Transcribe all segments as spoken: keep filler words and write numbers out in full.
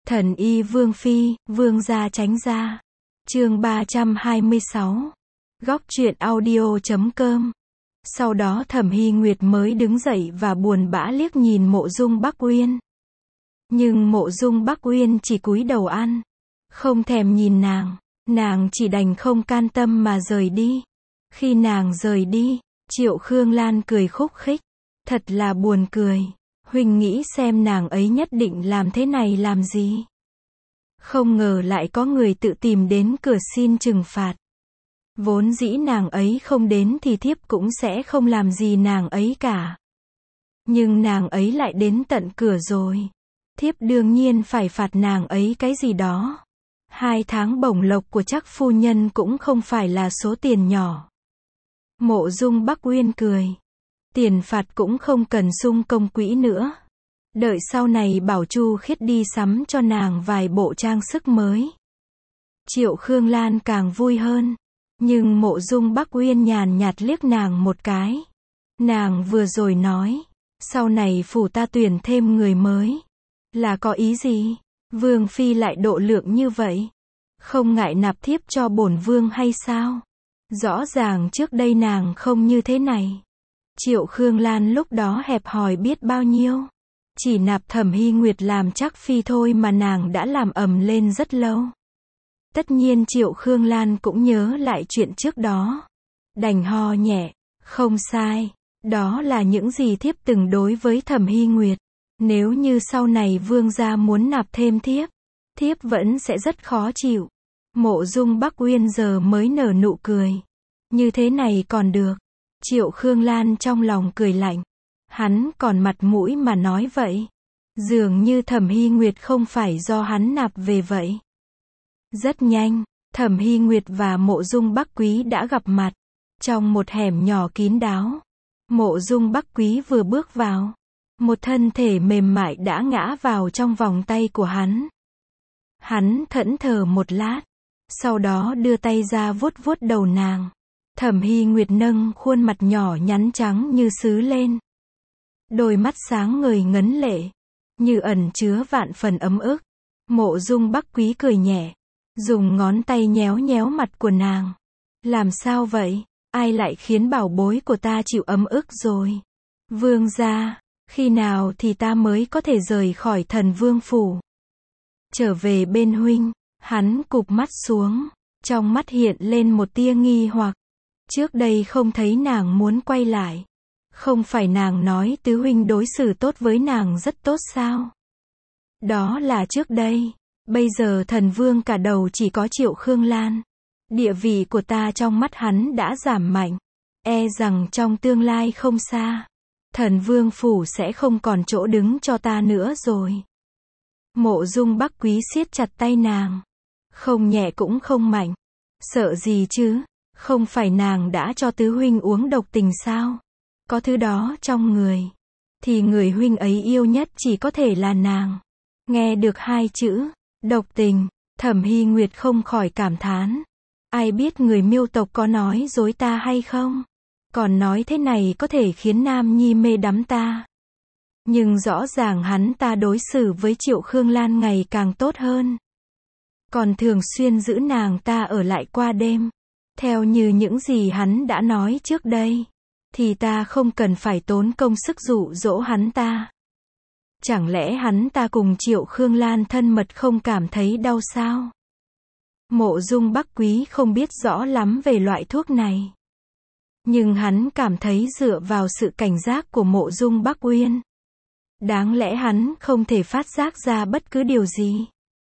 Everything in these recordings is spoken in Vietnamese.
Thần y Vương Phi, Vương gia tránh ra. Chương ba trăm hai mươi sáu. Góc truyện audio chấm com. Sau đó Thẩm Hy Nguyệt mới đứng dậy và buồn bã liếc nhìn Mộ Dung Bắc Uyên. Nhưng Mộ Dung Bắc Uyên chỉ cúi đầu ăn, không thèm nhìn nàng, nàng chỉ đành không can tâm mà rời đi. Khi nàng rời đi, Triệu Khương Lan cười khúc khích, thật là buồn cười, huynh nghĩ xem nàng ấy nhất định làm thế này làm gì? Không ngờ lại có người tự tìm đến cửa xin trừng phạt. Vốn dĩ nàng ấy không đến thì thiếp cũng sẽ không làm gì nàng ấy cả. Nhưng nàng ấy lại đến tận cửa rồi. Thiếp đương nhiên phải phạt nàng ấy cái gì đó. Hai tháng bổng lộc của Trác phu nhân cũng không phải là số tiền nhỏ. Mộ Dung Bắc Uyên cười. Tiền phạt cũng không cần sung công quỹ nữa. Đợi sau này bảo Chu Khiết đi sắm cho nàng vài bộ trang sức mới. Triệu Khương Lan càng vui hơn. Nhưng Mộ Dung Bắc Uyên nhàn nhạt liếc nàng một cái. Nàng vừa rồi nói, sau này phủ ta tuyển thêm người mới. Là có ý gì? Vương Phi lại độ lượng như vậy. Không ngại nạp thiếp cho bổn vương hay sao? Rõ ràng trước đây nàng không như thế này. Triệu Khương Lan lúc đó hẹp hòi biết bao nhiêu. Chỉ nạp Thẩm Hy Nguyệt làm Trác Phi thôi mà nàng đã làm ầm lên rất lâu. Tất nhiên Triệu Khương Lan cũng nhớ lại chuyện trước đó. Đành ho nhẹ, không sai, đó là những gì thiếp từng đối với Thẩm Hy Nguyệt. Nếu như sau này vương gia muốn nạp thêm thiếp, thiếp vẫn sẽ rất khó chịu. Mộ Dung Bắc Uyên giờ mới nở nụ cười. Như thế này còn được. Triệu Khương Lan trong lòng cười lạnh. Hắn còn mặt mũi mà nói vậy. Dường như Thẩm Hy Nguyệt không phải do hắn nạp về vậy. Rất nhanh, Thẩm Hy Nguyệt và Mộ Dung Bắc Quý đã gặp mặt. Trong một hẻm nhỏ kín đáo. Mộ Dung Bắc Quý vừa bước vào. Một thân thể mềm mại đã ngã vào trong vòng tay của hắn. Hắn thẫn thờ một lát. Sau đó đưa tay ra vuốt vuốt đầu nàng. Thẩm Hy Nguyệt nâng khuôn mặt nhỏ nhắn trắng như sứ lên. Đôi mắt sáng ngời ngấn lệ. Như ẩn chứa vạn phần ấm ức. Mộ Dung Bắc Quý cười nhẹ. Dùng ngón tay nhéo nhéo mặt của nàng. Làm sao vậy? Ai lại khiến bảo bối của ta chịu ấm ức rồi? Vương gia, khi nào thì ta mới có thể rời khỏi Thần Vương phủ? Trở về bên huynh. Hắn cụp mắt xuống. Trong mắt hiện lên một tia nghi hoặc. Trước đây không thấy nàng muốn quay lại. Không phải nàng nói tứ huynh đối xử tốt với nàng rất tốt sao? Đó là trước đây. Bây giờ thần vương cả đầu chỉ có Triệu Khương Lan. Địa vị của ta trong mắt hắn đã giảm mạnh. E rằng trong tương lai không xa, Thần Vương phủ sẽ không còn chỗ đứng cho ta nữa rồi. Mộ Dung Bắc Quý siết chặt tay nàng. Không nhẹ cũng không mạnh. Sợ gì chứ? Không phải nàng đã cho tứ huynh uống độc tình sao? Có thứ đó trong người, thì người huynh ấy yêu nhất chỉ có thể là nàng. Nghe được hai chữ độc tình, Thẩm Hy Nguyệt không khỏi cảm thán. Ai biết người Miêu tộc có nói dối ta hay không? Còn nói thế này có thể khiến Nam Nhi mê đắm ta. Nhưng rõ ràng hắn ta đối xử với Triệu Khương Lan ngày càng tốt hơn. Còn thường xuyên giữ nàng ta ở lại qua đêm. Theo như những gì hắn đã nói trước đây, thì ta không cần phải tốn công sức dụ dỗ hắn ta. Chẳng lẽ hắn ta cùng Triệu Khương Lan thân mật không cảm thấy đau sao? Mộ Dung Bắc Quý không biết rõ lắm về loại thuốc này. Nhưng hắn cảm thấy dựa vào sự cảnh giác của Mộ Dung Bắc Uyên, đáng lẽ hắn không thể phát giác ra bất cứ điều gì.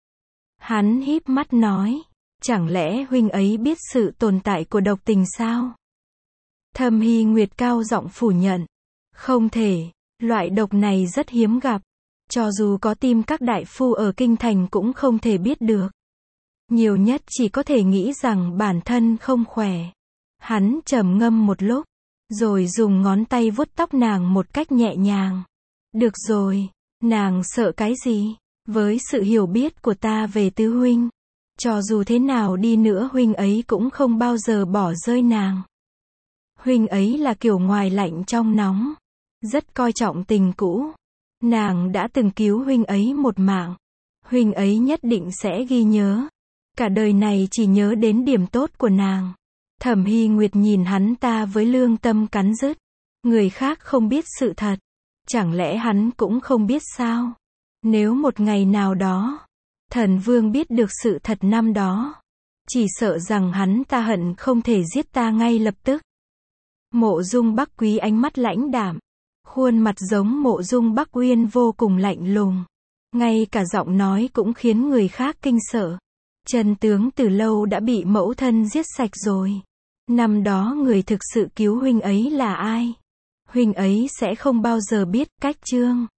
Hắn híp mắt nói, chẳng lẽ huynh ấy biết sự tồn tại của độc tình sao? Thẩm Hy Nguyệt cao giọng phủ nhận. Không thể, loại độc này rất hiếm gặp. Cho dù có tìm các đại phu ở kinh thành cũng không thể biết được. Nhiều nhất chỉ có thể nghĩ rằng bản thân không khỏe. Hắn trầm ngâm một lúc, rồi dùng ngón tay vuốt tóc nàng một cách nhẹ nhàng. Được rồi, nàng sợ cái gì? Với sự hiểu biết của ta về tứ huynh, cho dù thế nào đi nữa huynh ấy cũng không bao giờ bỏ rơi nàng. Huynh ấy là kiểu ngoài lạnh trong nóng, rất coi trọng tình cũ. Nàng đã từng cứu huynh ấy một mạng. Huynh ấy nhất định sẽ ghi nhớ. Cả đời này chỉ nhớ đến điểm tốt của nàng. Thẩm Hy Nguyệt nhìn hắn ta với lương tâm cắn rứt. Người khác không biết sự thật. Chẳng lẽ hắn cũng không biết sao? Nếu một ngày nào đó, Thần Vương biết được sự thật năm đó, chỉ sợ rằng hắn ta hận không thể giết ta ngay lập tức. Mộ Dung Bắc Quý ánh mắt lãnh đạm, khuôn mặt giống Mộ Dung Bắc Uyên vô cùng lạnh lùng. Ngay cả giọng nói cũng khiến người khác kinh sợ. Chân tướng từ lâu đã bị mẫu thân giết sạch rồi. Năm đó người thực sự cứu huynh ấy là ai? Huynh ấy sẽ không bao giờ biết. Cách chương